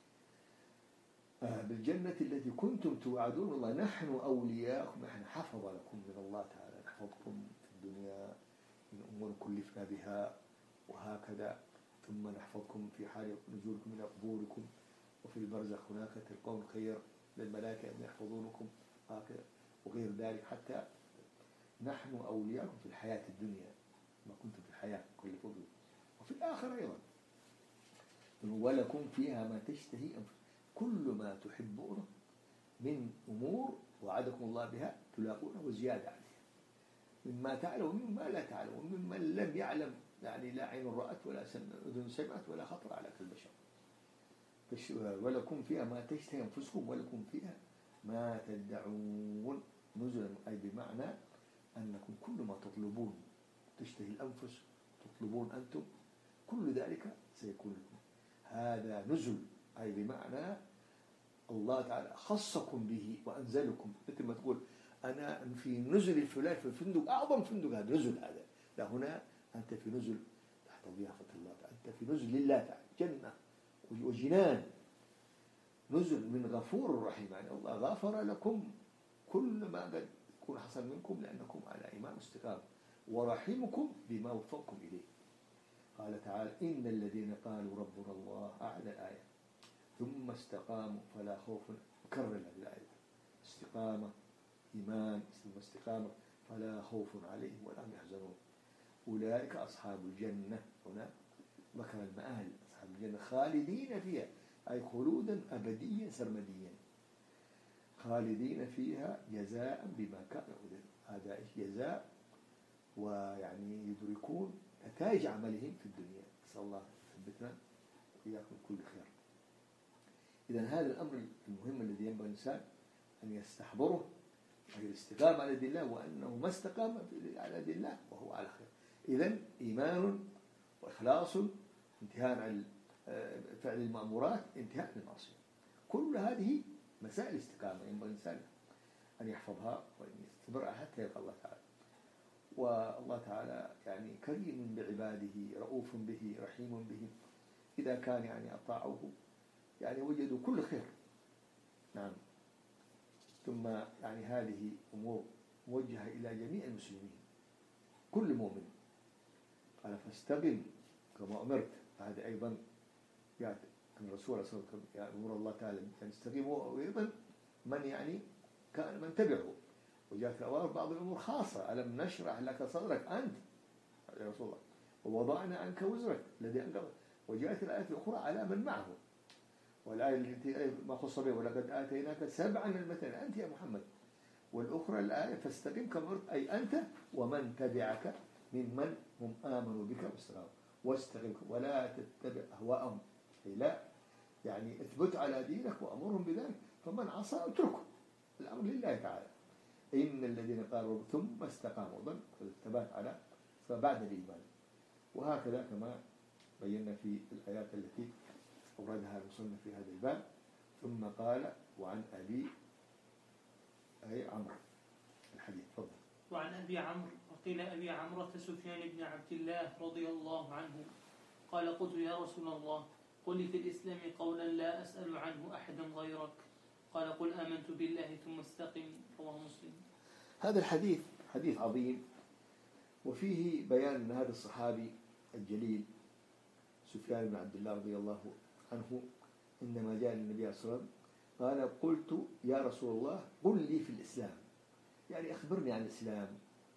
آه بالجنة التي كنتم توعدون الله نحن أولياؤكم، نحن حفظ لكم من الله تعالى، نحفظكم في الدنيا من أمور كلفنا بها وهكذا، ثم نحفظكم في حال نزولكم من قبوركم، وفي البرزخ هناك تلقون خير للملائكة أن يحفظونكم هكذا وغير ذلك، حتى نحن أولياؤكم في الحياة الدنيا ما كنتم في الحياة كل فضل وفي الآخرة أيضا. ولكم فيها ما تشتهي أنفسكم كل ما تحبونه من أمور وعدكم الله بها تلاقونه وزيادة عليها مما تعلم ومما لا تعلم وممن لم يعلم، يعني لا عين رأت ولا أذن سمعت ولا خطر على البشر. ولكم فيها ما تشتهي أنفسكم ولكم فيها ما تدعون نزلا، أي بمعنى أنكم كل ما تطلبون تشتهي الأنفس تطلبون أنتم كل ذلك سيكون لكم. هذا نزل، أي بمعنى الله تعالى خصكم به وأنزلكم، مثل ما تقول أنا في نزل الفلان في الفندق أعظم فندق، هذا نزل. هذا لا، هنا أنت في نزل تحت ضيافة الله تعالى، أنت في نزل لله تعالى، جنة وجنان، نزل من غفور رحيم، يعني الله غفر لكم كل ما قد يكون حصل منكم لأنكم على إيمان واستقامة، ورحمكم بما وفقكم إليه. قال تعالى إن الذين قالوا ربنا الله أعلى الآية ثم استقاموا فلا خوف، كرر هذه الآية، استقامة إيمان ثم استقامة فلا خوف عليهم ولا هم يحزنون أولئك أصحاب الجنة. هنا ذكر المآل، أصحاب الجنة خالدين فيها، أي خلودا أبديا سرمديا، خالدين فيها جزاء بما كانوا يعملون. هذا جزاء ويعني يدركون نتائج عملهم في الدنيا. نسأل الله يثبتنا وإياكم كل خير. إذن هذا الأمر المهم الذي ينبغي الإنسان أن يستحضره، وهي الاستقامة على دين الله، وأنه ما استقام على دين الله وهو على خير. إذن إيمان وإخلاص، انتهاء عن فعل المأمورات، انتهاء عن المعصية، كل هذه مسائل الاستقامة ينبغي الإنسان أن يحفظها وأن يستمر حتى يلقى الله تعالى. والله تعالى يعني كريم بعباده، رؤوف به، رحيم بهم، إذا كان يعني أطاعوه يعني وجدوا كل خير. نعم. ثم يعني هذه أمور موجهة إلى جميع المسلمين، كل مؤمن. قال فاستقم كما أمرت، هذا أيضا يعني الرسول صلى الله عليه وسلم يأمر الله تعالى أن يستقيموا، وأيضا من يعني كان من تبعه. وجاءت الأوامر بعض الأمور خاصة، ألم نشرح لك صدرك أنت يا رسول الله ووضعنا عنك وزرك الذي أنقض. وجاءت الآيات الأخرى على من معه، والآية التي ما خص بها ولقد آتيناك سبعا المثل أنت يا محمد، والأخرى الآية فاستقم كما أمرت، أي أنت ومن تبعك ممن هم آمنوا بك واستقاموا، واستقم ولا تتبع أهواءهم، أي لا يعني اثبت على دينك وأمرهم بذلك، فمن عصى اتركه، الأمر لله تعالى. إن الذين قالوا ثم استقاموا، ظن الثبات على بعد الإيمان. وهكذا كما بينا في الآيات التي أوردها المصنف في هذا الباب. ثم قال وعن أبي أي عمرو الحديث، تفضل. وعن أبي عمرو، وقيل أبي عمرة سفيان بن عبد الله رضي الله عنه قال قلت يا رسول الله قل لي في الإسلام قولا لا أسأل عنه أحدا غيرك، قال قل آمنت بالله ثم استقم، رواه مسلم. هذا الحديث حديث عظيم، وفيه بيان أن هذا الصحابي الجليل سفيان بن عبد الله رضي الله عنه إنما جاء للنبي صلى الله عليه وسلم قال قلت يا رسول الله قل لي في الإسلام، يعني أخبرني عن الإسلام،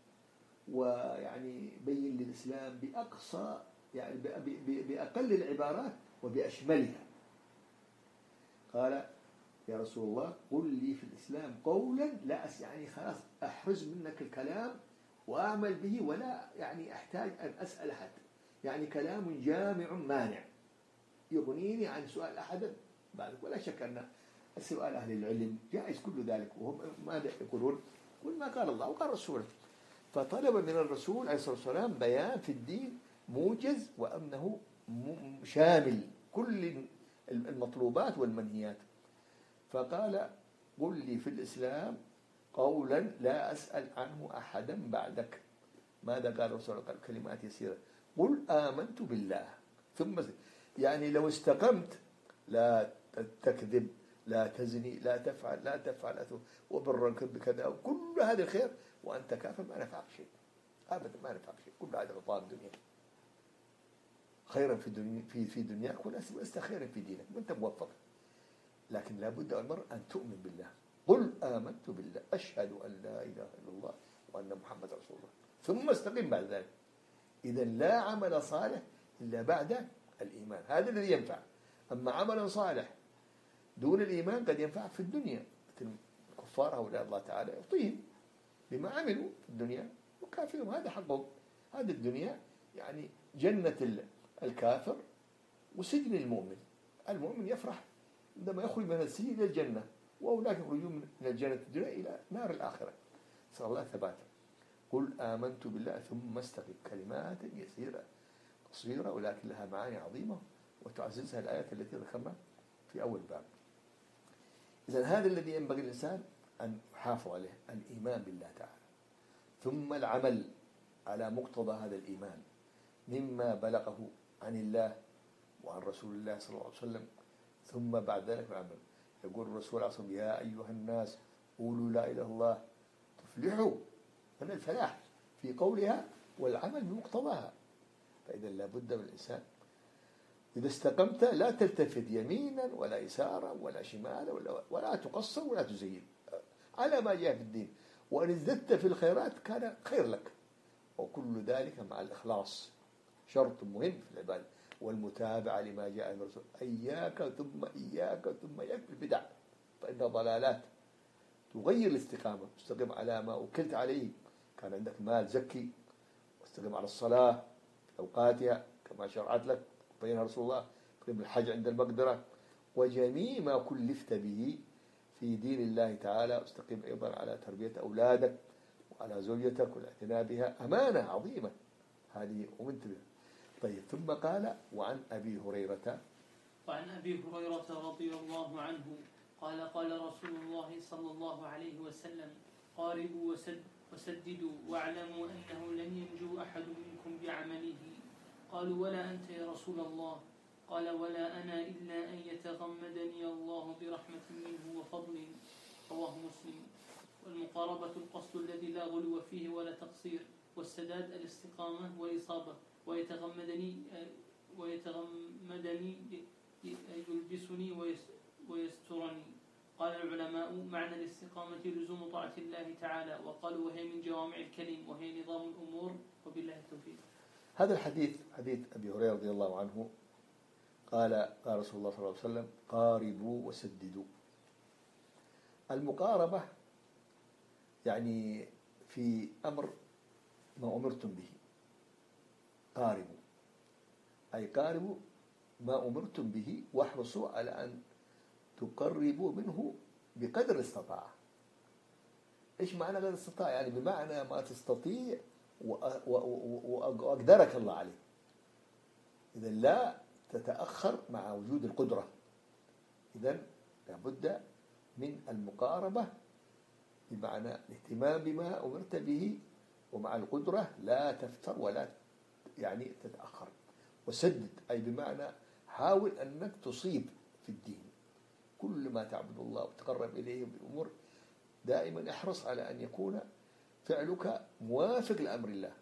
ويعني بين لي الإسلام بأقصى يعني بأقل العبارات وبأشملها. قال يا رسول الله قل لي في الإسلام قولا لا أس يعني خلاص أحرز منك الكلام وأعمل به، ولا يعني أحتاج أن أسأل أحد، يعني كلام جامع مانع يغنيني عن سؤال أحد بعد. ولا شك أن السؤال أهل العلم جائز كل ذلك، وهم ماذا يقولون؟ قل ما قال الله وقال رسوله. فطلب من الرسول عليه الصلاة والسلام بيان في الدين موجز، وأنه شامل كل المطلوبات والمنهيات. فقال قل لي في الإسلام قولا لا أسأل عنه أحدا بعدك. ماذا قال الرسول؟ قال كلمات يسيرة، قل آمنت بالله ثم يعني لو استقمت لا تكذب لا تزني لا تفعل لا تفعل أثم وبرك بكذا وكل هذا الخير وأنت كافر ما نفعك شيء أبدا، ما نفعك شيء، كل هذا غطاء الدنيا. خيرا في دنيا في في دنياك ولست خيرا في دينك، وأنت موفق. لكن لابد المرء أن تؤمن بالله. قل آمنت بالله أشهد أن لا إله إلا الله وأن محمد رسول الله ثم استقم بعد ذلك. إذا لا عمل صالح إلا بعد الإيمان، هذا الذي ينفع. أما عمل صالح دون الإيمان قد ينفعك في الدنيا، مثل الكفار هؤلاء الله تعالى يعطيهم بما عملوا في الدنيا وكافرهم، هذا حقهم. هذه الدنيا يعني جنة الكافر وسجن المؤمن. المؤمن يفرح عندما يخرج من السجن إلى الجنة، وأولئك يخرجون من الجنة الدنيا إلى نار الآخرة. نسأل الله ثباتا. قل آمنت بالله ثم استقم، كلمات يسيرة قصيرة ولكن لها معاني عظيمة وتعززها الآيات التي ذكرنا في أول باب. إذن هذا الذي ينبغي الإنسان أن يحافظ عليه، الإيمان بالله تعالى، ثم العمل على مقتضى هذا الإيمان مما بلغه عن الله وعن رسول الله صلى الله عليه وسلم، ثم بعد ذلك العمل. يقول الرسول عليه الصلاة والسلام: يا أيها الناس قولوا لا إله إلا الله تفلحوا. هنا الفلاح في قولها والعمل بمقتضاها. فإذا لابد من الإنسان إذا استقمت لا تلتفت يمينا ولا يسارا ولا شمالا ولا, ولا تقصر ولا تزين على ما جاء في الدين، وأن ازددت في الخيرات كان خير لك، وكل ذلك مع الإخلاص، شرط مهم في العبادة، والمتابعة لما جاء من الرسول. إياك ثم إياك ثم إياك بالبدع، فإن ضلالات تغير الاستقامة. استقم على ما وكلت عليه، كان عندك مال زكي، واستقم على الصلاة في أوقاتها كما شرعت لك بينها رسول الله، استقم الحج عند المقدرة، وجميع ما كلفت به في دين الله تعالى. استقم أيضا على تربية أولادك وعلى زوجتك والاعتناء بها، أمانة عظيمة هذه ومنت بها. طيب، ثم قال: وعن أبي هريرة وعن أبي هريرة رضي الله عنه قال: قال رسول الله صلى الله عليه وسلم: قاربوا وسد وسددوا واعلموا أنه لن ينجو أحد منكم بعمله. قالوا: ولا أنت يا رسول الله؟ قال: ولا أنا إلا أن يتغمدني الله برحمة منه وفضل. رواه مسلم. والمقاربة القصد الذي لا غلو فيه ولا تقصير، والسداد الاستقامة والإصابة. ويتغمدني ويتغمدني يلبسني ويسترني. قال العلماء: معنى الاستقامة لزوم طاعة الله تعالى، وقالوا وهي من جوامع الكلم وهي نظام الأمور. وبالله التوفيق. هذا الحديث حديث أبي هريرة رضي الله عنه قال: قال رسول الله صلى الله عليه وسلم: قاربوا وسددوا. المقاربة يعني في أمر ما أمرتم به، قاربوا أي قاربوا ما أمرتم به، واحرصوا على أن تقربوا منه بقدر الاستطاعة. إيش معنى قدر الاستطاعة؟ يعني بمعنى ما تستطيع وأقدرك الله عليه. إذا لا تتأخر مع وجود القدرة. إذا لابد من المقاربة بمعنى الاهتمام بما أمرت به، ومع القدرة لا تفتر ولا يعني تتأخر. وسدد أي بمعنى حاول أنك تصيب في الدين، كل ما تعبد الله وتقرب إليه بالأمور دائما احرص على أن يكون فعلك موافق لأمر الله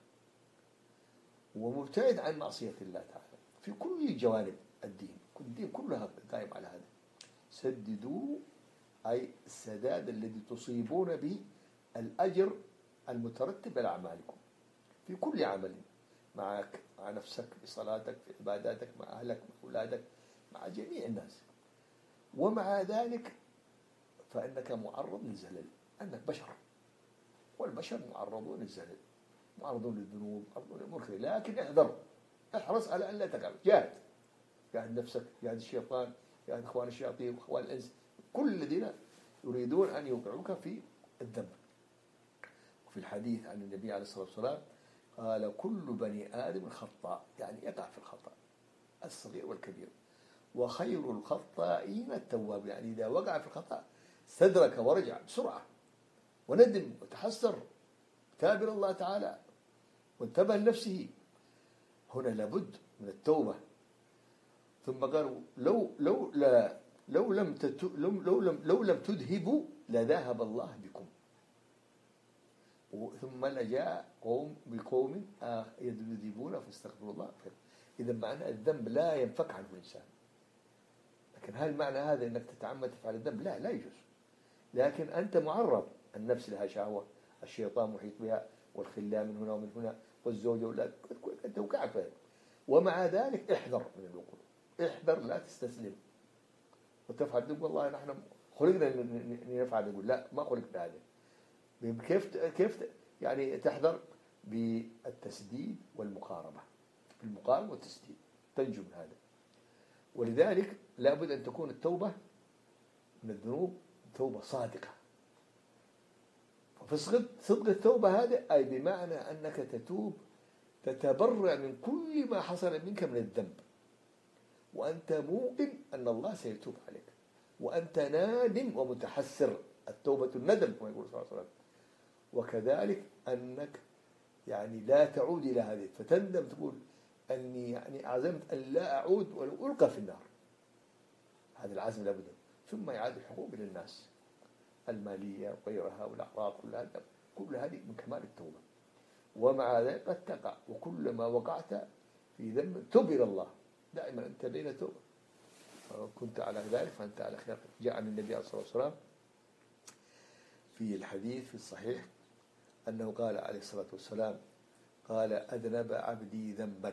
ومبتعد عن معصية الله تعالى في كل جوانب الدين. كل الدين كلها قائم على هذا. سددوا أي السداد الذي تصيبون به الأجر المترتب على أعمالكم في كل عمل، معك مع نفسك بصلاتك، في عباداتك، مع أهلك، مع أولادك، مع جميع الناس. ومع ذلك فإنك معرض للزلل، أنك بشر، والبشر معرضون للزلل، معرضون للذنوب، معرضون للأمور كثيرة. لكن احذر، احرص على أن لا تقع. جاهد جاهد نفسك، جاهد الشيطان، جاهد إخوان الشياطين وإخوان الإنس، كل الذين يريدون أن يوقعوك في الذنب. وفي الحديث عن النبي عليه الصلاة والسلام قال: كل بني آدم خطاء، يعني يقع في الخطأ الصغير والكبير، وخير الخطائين التواب، يعني إذا وقع في الخطأ استدرك ورجع بسرعة وندم وتحسر، تاب إلى الله تعالى وانتبه لنفسه. هنا لابد من التوبة. ثم قالوا: لو لو لا لو لم تت لو لو لم لو لم تذهبوا لذهب الله بكم. ثم لجاء قوم بقوم يذنبون فاستغفروا الله. إذا معنى الذنب لا ينفك عنه الإنسان. لكن هل معنى هذا أنك تتعمد تفعل الذنب؟ لا لا يجوز. لكن أنت معرض، النفس لها شهوة، الشيطان محيط بها، والخلاء من هنا ومن هنا، والزوجة والأولاد، أنت وقعت. ومع ذلك احذر من الوقوع، احذر، لا تستسلم وتفعل تقول والله نحن خلقنا نفعل، نقول لا ما خلقنا هذا. كيف كيف يعني تحذر بالتسديد والمقاربة، بالمقاربة والتسديد تنجو من هذا. ولذلك لابد أن تكون التوبة من الذنوب توبة صادقة. فصدق صدق التوبة هذا أي بمعنى أنك تتوب تتبرع من كل ما حصل منك من الذنب، وأنت موقن أن الله سيتوب عليك، وأنت نادم ومتحسر. التوبة الندم كما يقول صلى الله عليه وسلم. وكذلك أنك يعني لا تعود إلى هذه، فتندم تقول أني يعني عزمت أن لا أعود ولو ألقى في النار. هذا العزم لابد. ثم إعادة الحقوق للناس المالية وغيرها والأعراض، كل هذا كل هذه من كمال التوبة. ومع ذلك قد تقع، وكلما وقعت في ذنب تب إلى الله، دائما أنت بين توبة. كنت على ذلك فأنت على خير. جاء عن النبي عليه الصلاة والسلام في الحديث في الصحيح أنه قال عليه الصلاة والسلام قال أذنب عبدي ذنبا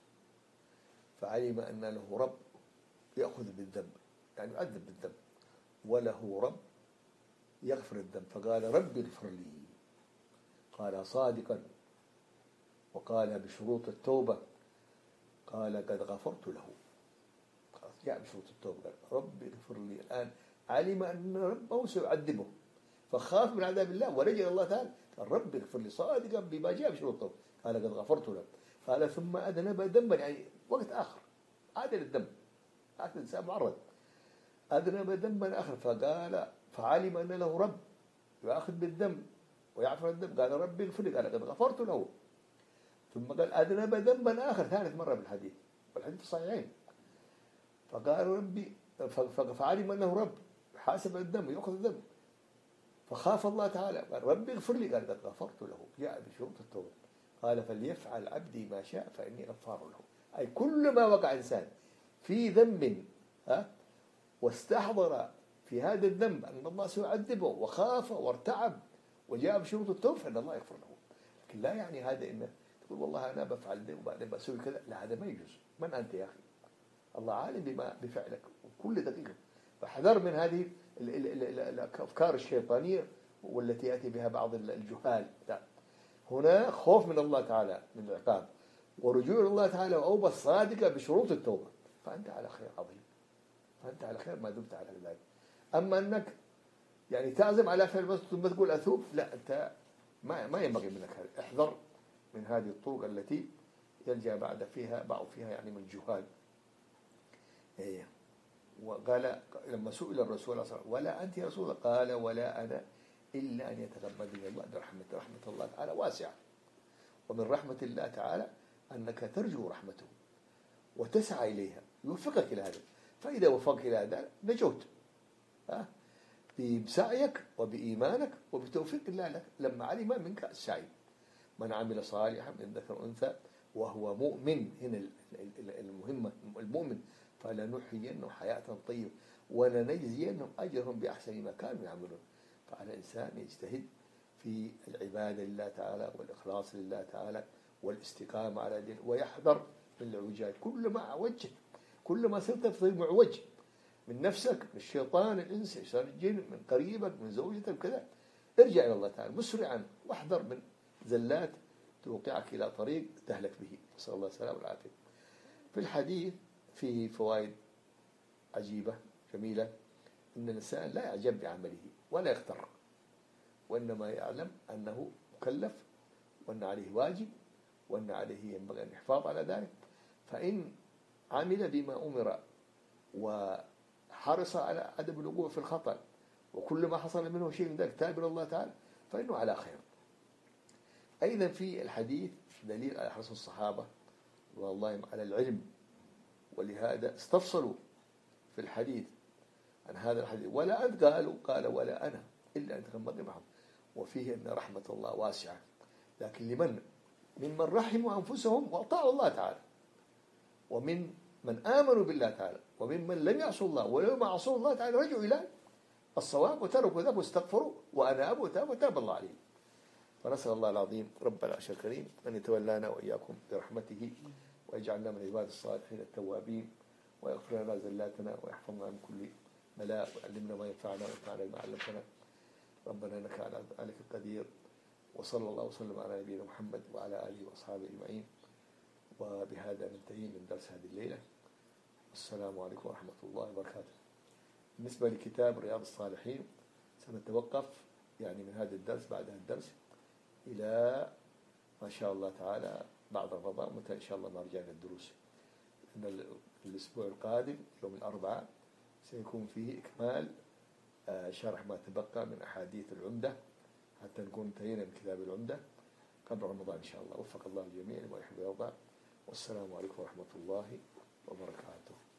فعلم أن له رب يأخذ بالذنب، يعني يعذب بالذنب، وله رب يغفر الذنب، فقال رب اغفر لي، قال صادقا، وقال بشروط التوبة، قال قد غفرت له. جاء بشروط التوبة قال رب اغفر لي. الآن علم أن ربه سيعذبه فخاف من عذاب الله ولجأ الله تعالى، قال رب اغفر لي صادقا بما جاء بشروط التوبة، قال قد غفرت له. قال ثم أذنب ذنبا، يعني وقت آخر عاد للذنب، هذا الإنسان معرض، أذنب ذنبا آخر، فقال فعلم أن له رب يأخذ بالذنب ويعفو الذنب، قال رب اغفر لي، قال قد غفرت له. ثم قال أذنب ذنبا آخر ثالث مرة بالحديث، والحديث صحيحين، فقال ربي فعلم أنه رب حاسب الذنب يأخذ الذنب، فخاف الله تعالى، قال ربي اغفر لي، قال قد غفرت له. جاء بشروط التوبة، قال فليفعل عبدي ما شاء فإني غفار له. أي كل ما وقع إنسان في ذنب ها واستحضر في هذا الذنب أن الله سيعذبه وخاف وارتعب وجاء بشروط التوبة فإن الله يغفر له. لكن لا يعني هذا إنه تقول والله أنا بفعل ذنب وبعدين بسوي كذا، لا هذا ما يجوز. من أنت يا أخي؟ الله عالم بما بفعلك وكل دقيقة. فاحذر من هذه الأفكار الشيطانية والتي يأتي بها بعض الجهال. هنا خوف من الله تعالى من العقاب، ورجوع إلى الله تعالى وأوبة صادقة بشروط التوبة، فأنت على خير عظيم، فأنت على خير ما دمت على ذلك. أما أنك يعني تعزم على فعل بس ثم تقول أثوب، لا، أنت ما ما ينبغي منك هذا. احذر من هذه الطرق التي يلجأ بعد فيها بعض فيها يعني من الجهال. إيه. وقال لما سئل الرسول صلى الله عليه وسلم ولا أنت يا رسول الله، قال ولا أنا إلا أن يتغمدني الله برحمة. رحمة الله تعالى واسعة، ومن رحمة الله تعالى أنك ترجو رحمته وتسعى إليها، يوفقك إلى هذا. فإذا وفقك إلى هذا نجوت بسعيك وبإيمانك وبتوفيق الله لك، لما علم منك السعي. من عمل صالحا من ذكر أنثى وهو مؤمن، هنا المهمة المؤمن، فلنحيينه حياة طيبة ولنجزينهم أجرهم بأحسن ما كانوا يعملون. فعلى الإنسان يجتهد في العبادة لله تعالى والإخلاص لله تعالى والاستقامة على دين، ويحذر من العوجاج. كل ما عوجت، كل ما صرت تصير معوج من نفسك، من الشيطان، الإنس، الشيطان، الجن، من قريبك، من زوجتك كذا، ارجع إلى الله تعالى مسرعا واحذر من زلات توقعك إلى طريق تهلك به، نسأل الله السلامة والعافية. في الحديث فيه فوائد عجيبة جميلة، إن الإنسان لا يعجب بعمله ولا يغتر، وإنما يعلم أنه مكلف وأن عليه واجب وأن عليه ينبغي أن يحافظ على ذلك. فإن عمل بما أمر وحرص على عدم الوقوع في الخطأ وكل ما حصل منه شيء من ذلك تاب إلى الله تعالى فإنه على خير. أيضا في الحديث دليل على حرص الصحابة والله على العلم، ولهذا استفصلوا في الحديث عن هذا الحديث. ولا أنت قالوا قال ولا أنا إلا أن تغمضني معهم. وفيه أن رحمة الله واسعة، لكن لمن؟ ممن رحموا أنفسهم وأطاعوا الله تعالى، ومن من آمنوا بالله تعالى، وممن لم يعصوا الله ولما عصوا الله تعالى رجعوا إلى الصواب وتركوا ذنب واستغفروا وأنابوا وتابوا وتاب الله عليهم. فنسأل الله العظيم رب العرش الكريم أن يتولانا وإياكم برحمته، ويجعلنا من عباد الصالحين التوابين، ويغفر لنا زلاتنا، ويحفظنا من كل بلاء، ويعلمنا ما ينفعنا، وينفعنا بما علمتنا. ربنا إنك على ذلك القدير. وصلى الله وسلم على نبينا محمد وعلى آله وأصحابه أجمعين. وبهذا ننتهي من درس هذه الليلة. السلام عليكم ورحمة الله وبركاته. بالنسبة لكتاب رياض الصالحين سنتوقف يعني من هذا الدرس بعد هذا الدرس إلى ما شاء الله تعالى بعد رمضان، متى إن شاء الله نرجع للدروس. إن الأسبوع القادم يوم الأربعاء سيكون فيه إكمال شرح ما تبقى من أحاديث العمدة حتى نكون انتهينا من كتاب العمدة قبل رمضان إن شاء الله. وفق الله الجميع لما يحب ويرضى. والسلام عليكم ورحمة الله وبركاته.